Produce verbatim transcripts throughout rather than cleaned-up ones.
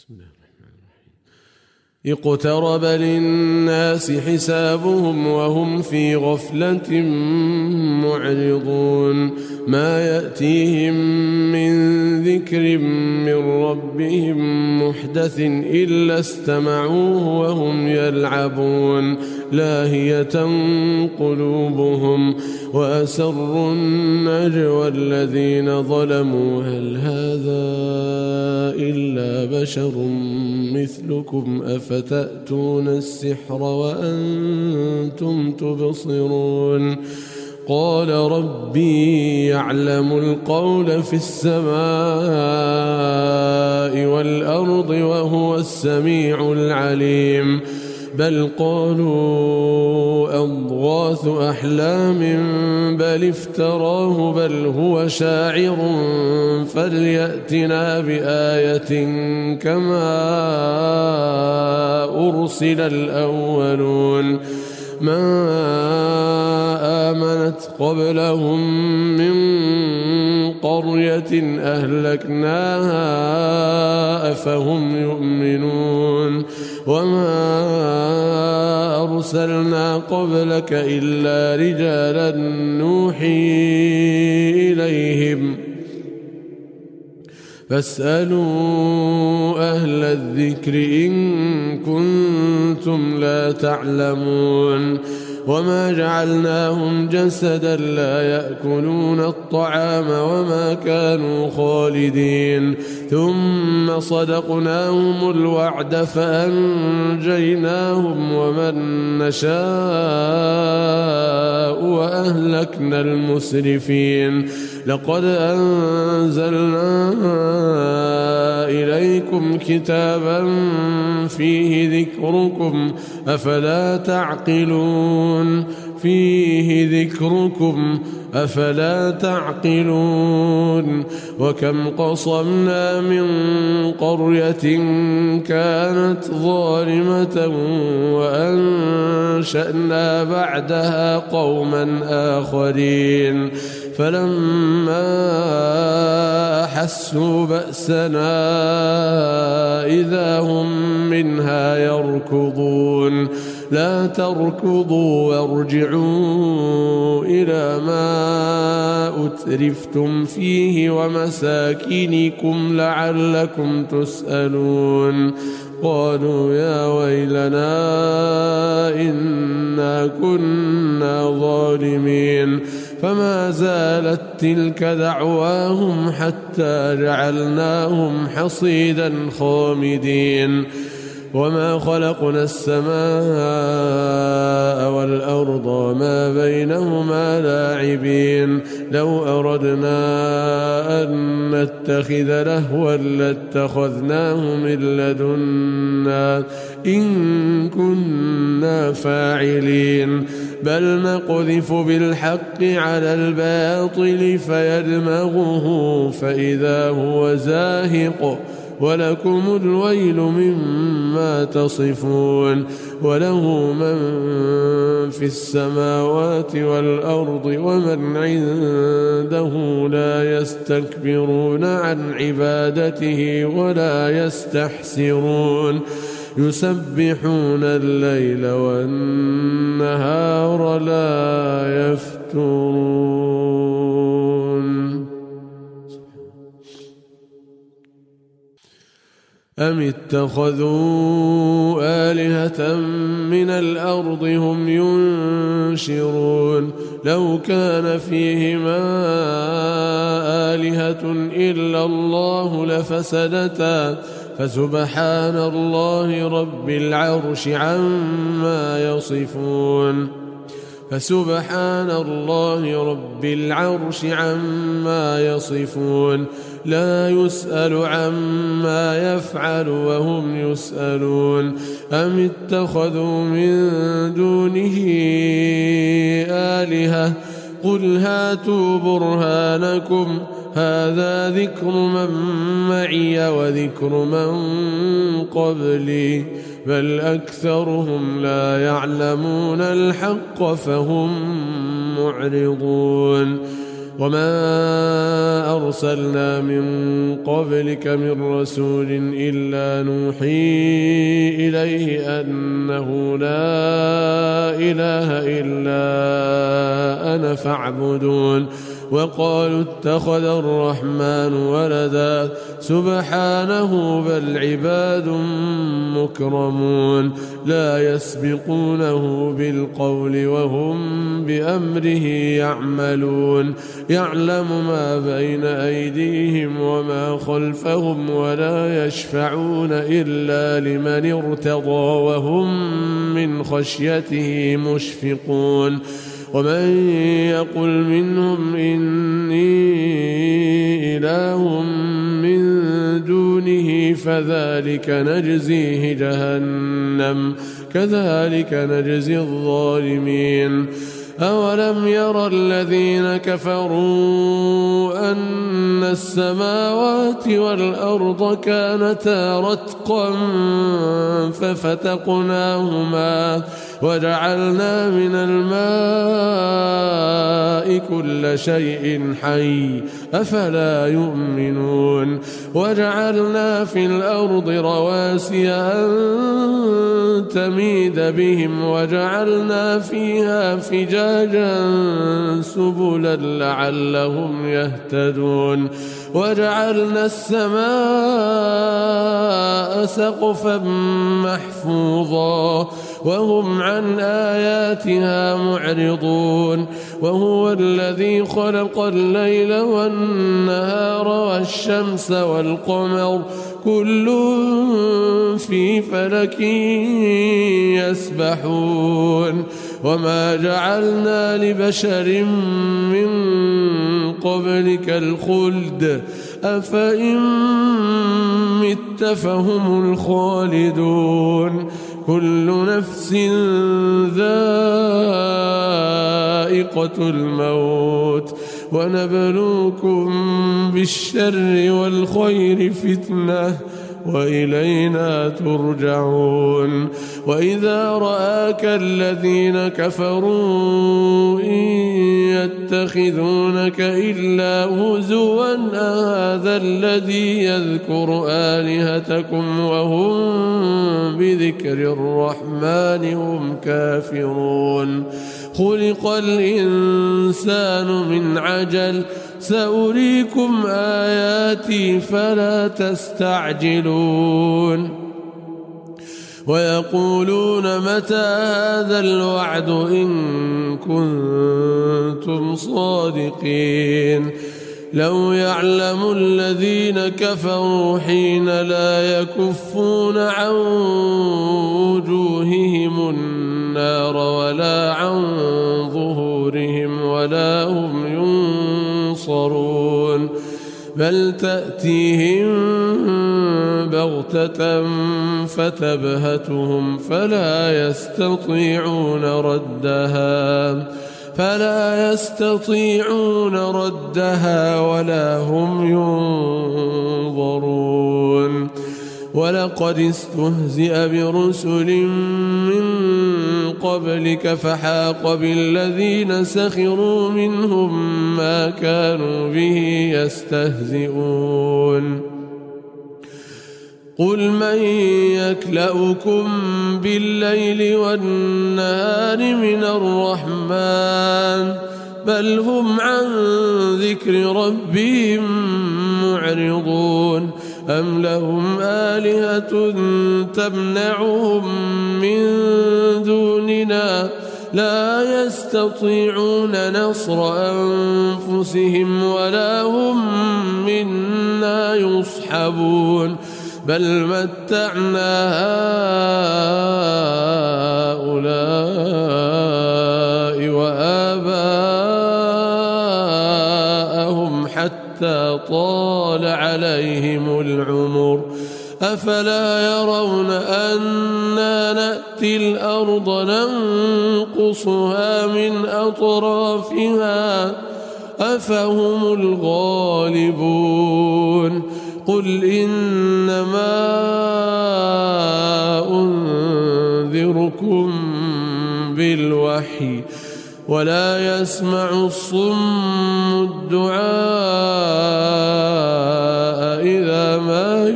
بسم الله الرحمن الرحيم. اقترب للناس حسابهم وهم في غفلة معرضون ما يأتيهم من ذكر من ربهم محدث إلا استمعوه وهم يلعبون لاهية قلوبهم وأسروا النجوى الذين ظلموا هل هذا إلا بشر مثلكم أفتأتون السحر وأنتم تبصرون قال ربي يعلم القول في السماء والأرض وهو السميع العليم بل قالوا أضغاث أحلام بل افتراه بل هو شاعر فليأتنا بآية كما أرسل الأولون ما آمنت قبلهم من قرية أهلكناها أفهم يؤمنون وما أرسلنا قبلك إلا رجالا نوحي إليهم فاسألوا أهل الذكر إن كنتم لا تعلمون وما جعلناهم جسدا لا يأكلون الطعام وما كانوا خالدين ثم صدقناهم الوعد فأنجيناهم ومن نشاء وأهلكنا المسرفين لقد أنزلنا إليكم كتابا فيه ذكركم أفلا تعقلون فيه ذكركم أفلا تعقلون وكم قصمنا من قرية كانت ظالمة وأنشأنا بعدها قوما آخرين فلما أحسوا بأسنا إذا هم منها يركضون لا تركضوا وارجعوا إلى ما أترفتم فيه ومساكنكم لعلكم تسألون قالوا يا ويلنا إنا كنا ظالمين فما زالت تلك دعواهم حتى جعلناهم حصيدا خامدين وما خلقنا السماء والأرض وما بينهما لاعبين لو أردنا أن نتخذ لهوا لاتخذناه من لدنا إن كنا فاعلين بل نقذف بالحق على الباطل فيدمغه فإذا هو زاهق ولكم الويل مما تصفون وله من في السماوات والأرض ومن عنده لا يستكبرون عن عبادته ولا يستحسرون يسبحون الليل والنهار لا يفترون أم اتخذوا آلهة من الأرض هم ينشرون لو كان فيهما آلهة إلا الله لفسدتا فسبحان الله رب العرش عما يصفون فسبحان الله رب العرش عما يصفون لا يسأل عما يفعل وهم يسألون أم اتخذوا من دونه آلهة قل هاتوا برهانكم هذا ذكر من معي وذكر من قبلي بل أكثرهم لا يعلمون الحق فهم معرضون وما أرسلنا من قبلك من رسول إلا نوحي إليه أنه لا إله إلا أنا فاعبدون. وقالوا اتخذ الرحمن ولدا سبحانه بل عباد مكرمون لا يسبقونه بالقول وهم بأمره يعملون. يعلم ما بين أيديهم وما خلفهم ولا يشفعون إلا لمن ارتضى وهم من خشيته مشفقون. ومن يقل منهم إني إله من دونه فذلك نجزيه جهنم كذلك نجزي الظالمين. أولم ير الذين كفروا أن السماوات والأرض كانتا رتقا ففتقناهما وجعلنا من الماء كل شيء حي أفلا يؤمنون. وجعلنا في الأرض رواسي أن تميد بهم وجعلنا فيها فجاجا سبلا لعلهم يهتدون. وجعلنا السماء سقفا محفوظا وهم عن آياتها معرضون. وهو الذي خلق الليل والنهار والشمس والقمر كل في فلك يسبحون. وما جعلنا لبشر من قبلك الخلد أفإن مت فهم الخالدون. كل نفس ذائقة الموت ونبلوكم بالشر والخير فتنة وإلينا ترجعون. وإذا رآك الذين كفروا إن يتخذونك إلا هزوا أهذا الذي يذكر آلهتكم وهم بذكر الرحمن هم كافرون. خلق الإنسان من عجل سأريكم آياتي فلا تستعجلون. ويقولون متى هذا الوعد إن كنتم صادقين. لو يعلم الذين كفروا حين لا يكفون عن وجوههم النار ولا عن ظهورهم ولا هم ينصرون بل تأتيهم بغتة فتبهتهم فلا يستطيعون ردها فلا يستطيعون ردها ولا هم ينظرون. ولقد استهزئ برسل من قبلك فحاق بالذين سخروا منهم ما كانوا به يستهزئون. قل من يكلؤكم بالليل والنهار من الرحمن بل هم عن ذكر ربهم معرضون. أم لهم آلهة تمنعهم من دوننا لا يستطيعون نصر أنفسهم ولا هم منا يصحبون بل متعنا هؤلاء وآباءهم حتى طال عليهم العمر أفلا يرون أنا نأتي الأرض ننقصها من أطرافها أفهم الغالبون. قل إنما أنذركم بالوحي ولا يسمع الصم الدعاء إذا ما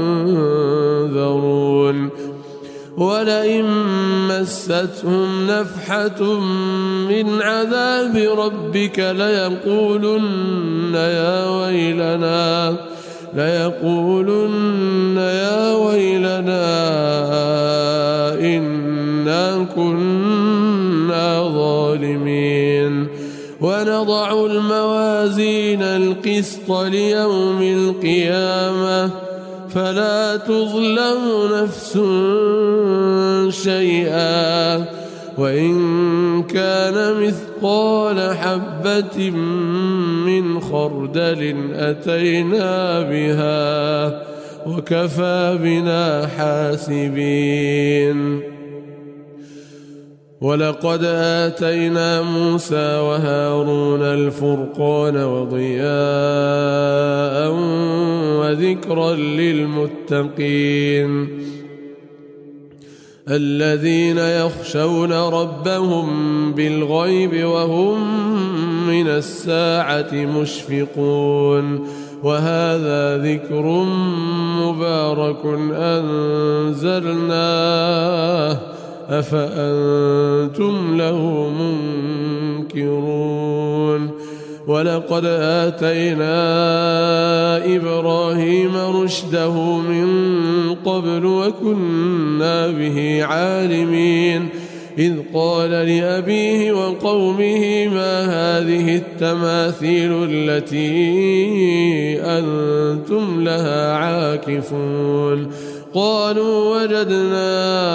ينذرون ولئن مستهم نفحة من عذاب ربك ليقولن يا ويلنا ليقولن يا ويلنا إنا كنا ظالمين ونضع الموازين القسط ليوم القيامة فلا تظلم نفس شيئا وإن كان مثقال حبة من خردل أتينا بها وكفى بنا حاسبين ولقد آتينا موسى وهارون الفرقان وضياء وذكرا للمتقين الذين يخشون ربهم بالغيب وهم من الساعة مشفقون وهذا ذكر مبارك أنزلناه أفأنتم له منكرون ولقد آتينا إبراهيم رشده من قبل وكنا به عالمين إذ قال لأبيه وقومه ما هذه التماثيل التي أنتم لها عاكفون قالوا وجدنا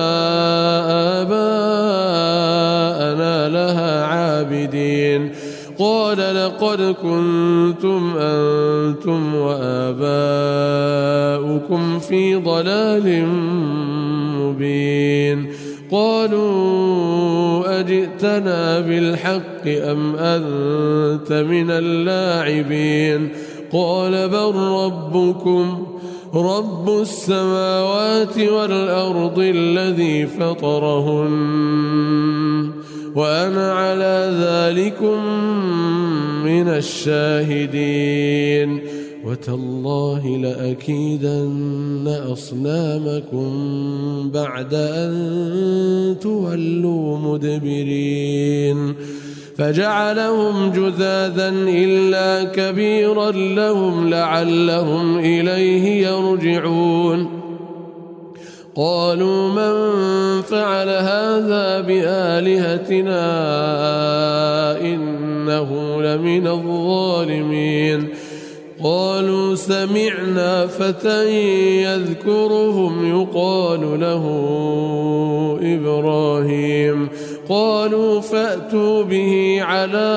آباءنا لها عابدين قال لقد كنتم أنتم وآباؤكم في ضلال مبين قالوا أجئتنا بالحق أم أنت من اللاعبين قال بل ربكم رب السماوات والأرض الذي فطرهن وأنا على ذلكم من الشاهدين وتالله لأكيدن أصنامكم بعد أن تولوا مدبرين فجعلهم جذاذا إلا كبيرا لهم لعلهم إليه يرجعون قالوا من فعل هذا بآلهتنا إنه لمن الظالمين قالوا سمعنا فتى يذكرهم يقال له إبراهيم قالوا فأتوا به على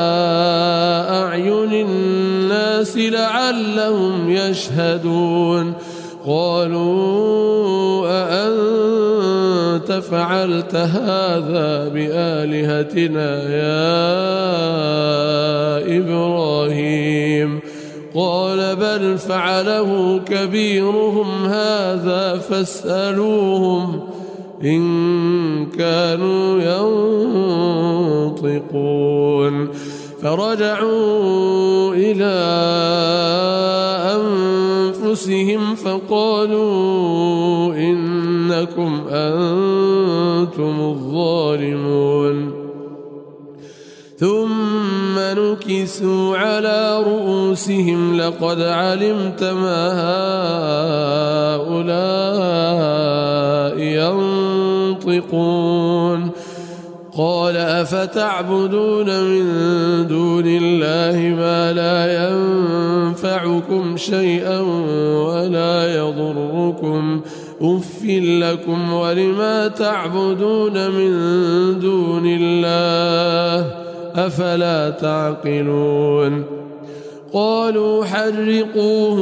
أعين الناس لعلهم يشهدون قالوا أأنت فعلت هذا بآلهتنا يا إبراهيم قال بل فعله كبيرهم هذا فاسألوهم إن كانوا ينطقون فرجعوا إلى أنفسهم فقالوا إنكم أنتم الظالمون ثم نكسوا على رؤوسهم لقد علمت ما هؤلاء ينطقون قال أفتعبدون من دون الله ما لا ينفعكم شيئا ولا يضركم أف لكم ولما تعبدون من دون الله أفلا تعقلون قالوا حرقوه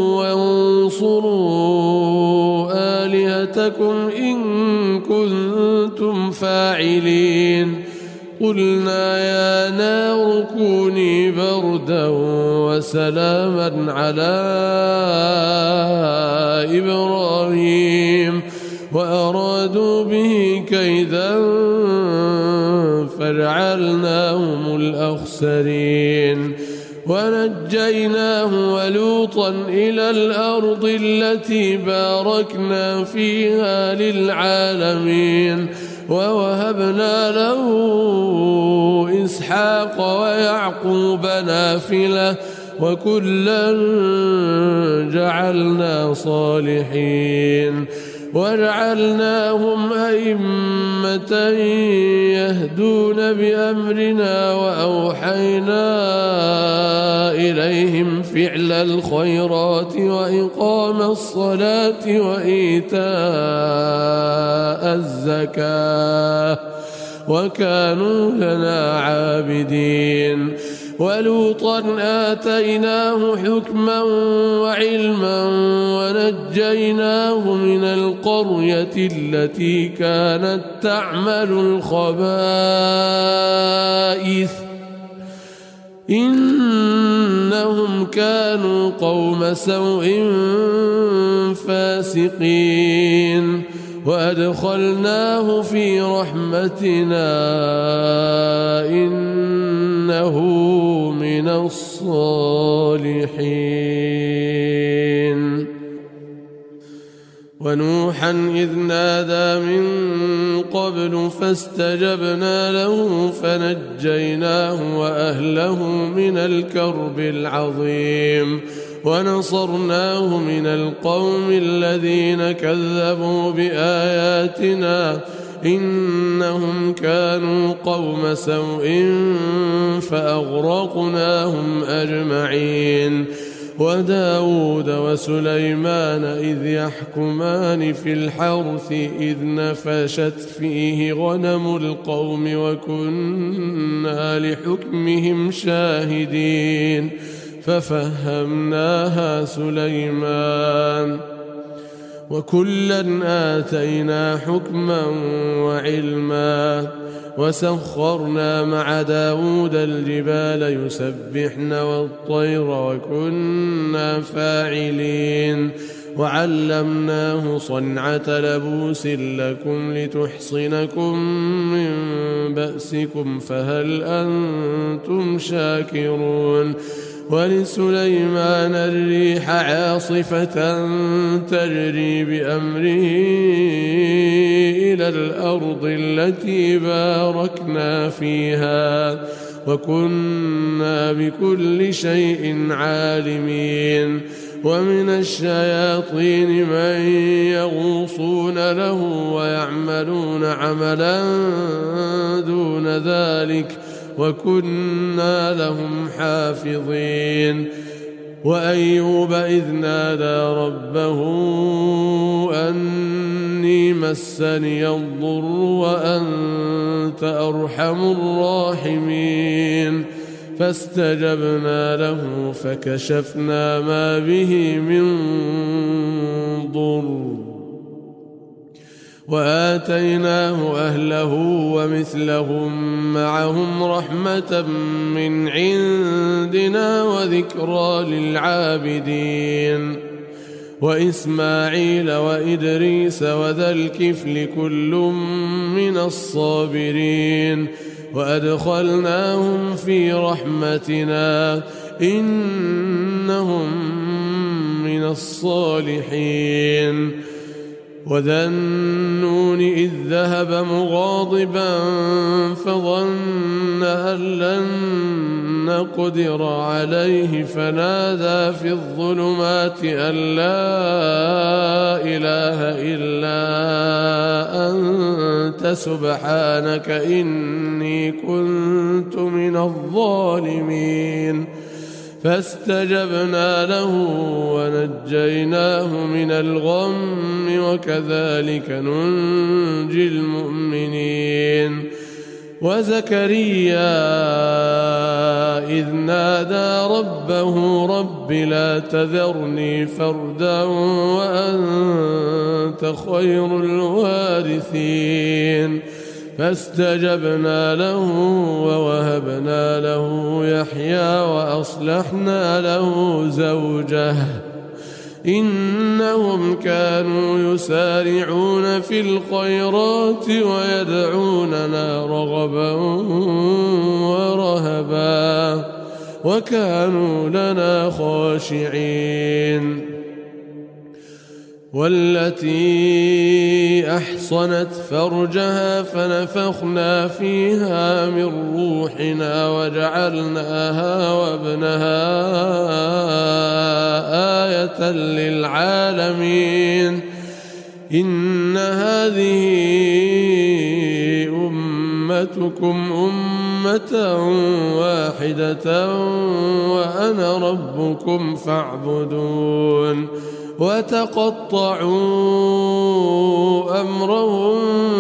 وانصروا آلهتكم إن كنتم فاعلين قلنا يا نار كوني بردا وسلاما على إبراهيم وأرادوا به كيدا فجعلناهم الأخسرين ونجيناه ولوطا إلى الأرض التي باركنا فيها للعالمين ووهبنا له إسحاق ويعقوب نافلة وكلا جعلنا صالحين وجعلناهم أئمة يهدون بأمرنا وأوحينا إليهم فعل الخيرات وإقام الصلاة وإيتاء الزكاة وكانوا لنا عابدين ولوطا آتيناه حكما وعلما ونجيناه من القرية التي كانت تعمل الخبائث إنهم كانوا قوم سوء فاسقين وأدخلناه في رحمتنا إنه من الصالحين ونوحا إذ نادى من قبل فاستجبنا له فنجيناه وأهله من الكرب العظيم ونصرناه من القوم الذين كذبوا بآياتنا إنهم كانوا قوم سوء فأغرقناهم أجمعين وداود وسليمان إذ يحكمان في الحرث إذ نفشت فيه غنم القوم وكنا لحكمهم شاهدين ففهمناها سليمان وكلا آتينا حكما وعلما وسخرنا مع داود الجبال يسبحن والطير وكنا فاعلين وعلمناه صنعة لبوس لكم لتحصنكم من بأسكم فهل أنتم شاكرون ولسليمان الريح عاصفة تجري بأمره إلى الأرض التي باركنا فيها وكنا بكل شيء عالمين ومن الشياطين من يغوصون له ويعملون عملا دون ذلك وكنا لهم حافظين وأيوب إذ نادى ربه أني مسني الضر وأنت أرحم الراحمين فاستجبنا له فكشفنا ما به من ضر وآتيناه أهله ومثلهم معهم رحمة من عندنا وذكرى للعابدين وإسماعيل وإدريس وذا الكفل كل من الصابرين وأدخلناهم في رحمتنا إنهم من الصالحين وذا النون إذ ذهب مغاضبا فظن أن لن نقدر عليه فنادى في الظلمات أن لا إله إلا أنت سبحانك إني كنت من الظالمين فاستجبنا له ونجيناه من الغم وكذلك ننجي المؤمنين وزكريا إذ نادى ربه رب لا تذرني فردا وأنت خير الوارثين فاستجبنا له ووهبنا له يحيى وأصلحنا له زوجه إنهم كانوا يسارعون في الخيرات ويدعوننا رغبا ورهبا وكانوا لنا خاشعين. والتي أحصنت فرجها فنفخنا فيها من روحنا وجعلناها وابنها آية للعالمين. إن هذه أمتكم أمة واحدة وأنا ربكم فاعبدون. وتقطعوا أمرهم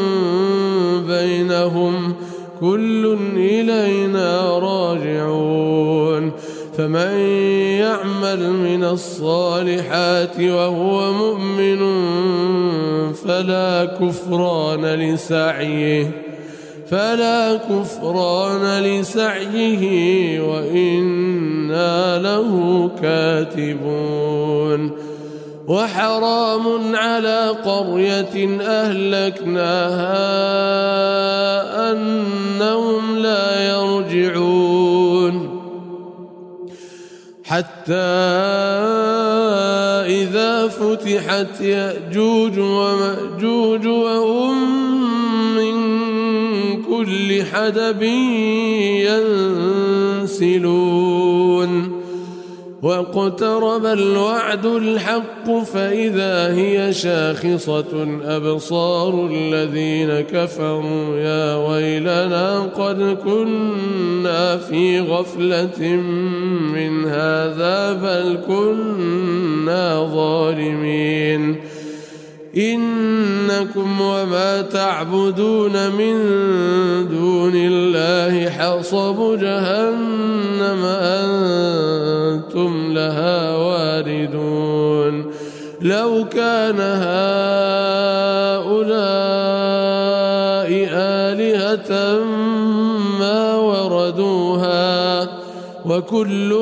بينهم كل إلينا راجعون. فمن يعمل من الصالحات وهو مؤمن فلا كفران لسعيه فلا كفران لسعيه وإنا له كاتبون. وحرام على قرية أهلكناها أنهم لا يرجعون حتى إذا فتحت يأجوج ومأجوج وهم من كل حدب ينسلون. واقترب الوعد الحق فإذا هي شاخصة أبصار الذين كفروا يا ويلنا قد كنا في غفلة من هذا بل كنا ظالمين. إنكم وما تعبدون من دون الله حصب جهنم أنتم لها واردون. لو كان هؤلاء آلهة ما وردوها وكل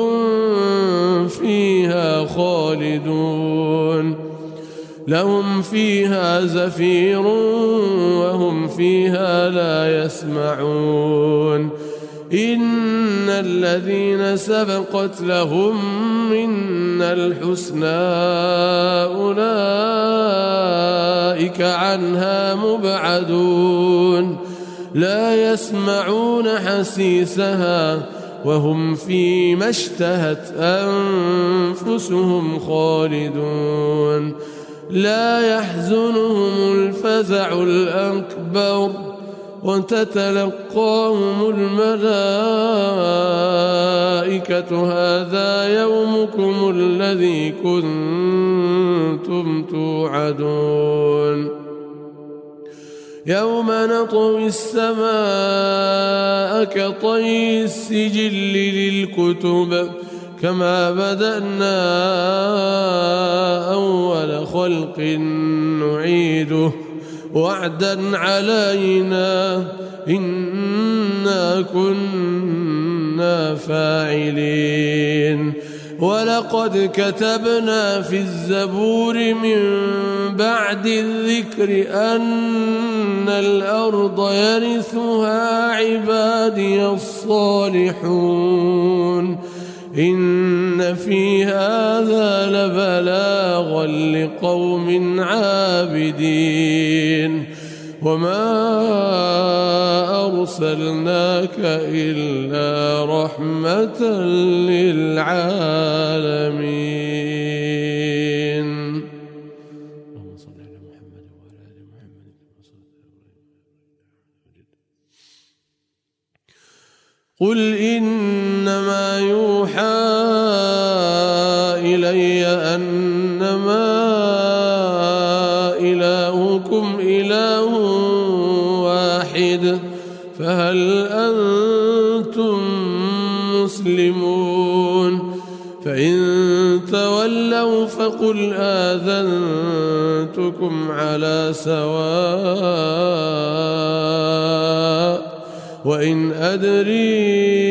فيها خالدون. لهم فيها زفير وهم فيها لا يسمعون. إن الذين سبقت لهم منا الحسنى أولئك عنها مبعدون. لا يسمعون حسيسها وهم فيما اشتهت أنفسهم خالدون. لا يحزنهم الفزع الأكبر وتتلقاهم الملائكة هذا يومكم الذي كنتم توعدون. يوم نطوي السماء كطي السجل للكتب كما بدأنا أول خلق نعيده وعدا علينا إنا كنا فاعلين. ولقد كتبنا في الزبور من بعد الذكر أن الأرض يرثها عبادي الصالحون. إن في هذا لبلاغا لقوم عابدين. وما أرسلناك إلا رحمة للعالمين. اللهم صل على محمد وعلى آل محمد. قل إنما يوحى إلي أنما إلهكم إله واحد فهل أنتم مسلمون؟ فإن تولوا فقل آذنتكم على سواء. وإن أدري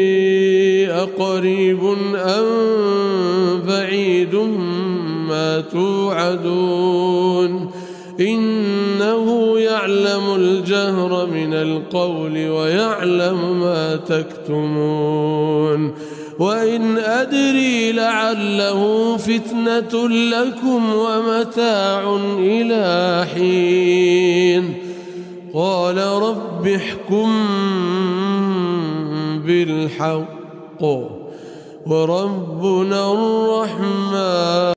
أقريب أم بعيد ما توعدون إنه يعلم الجهر من القول ويعلم ما تكتمون. وإن أدري لعله فتنة لكم ومتاع إلى حين قال رب احكم بالحق وربنا الرحمن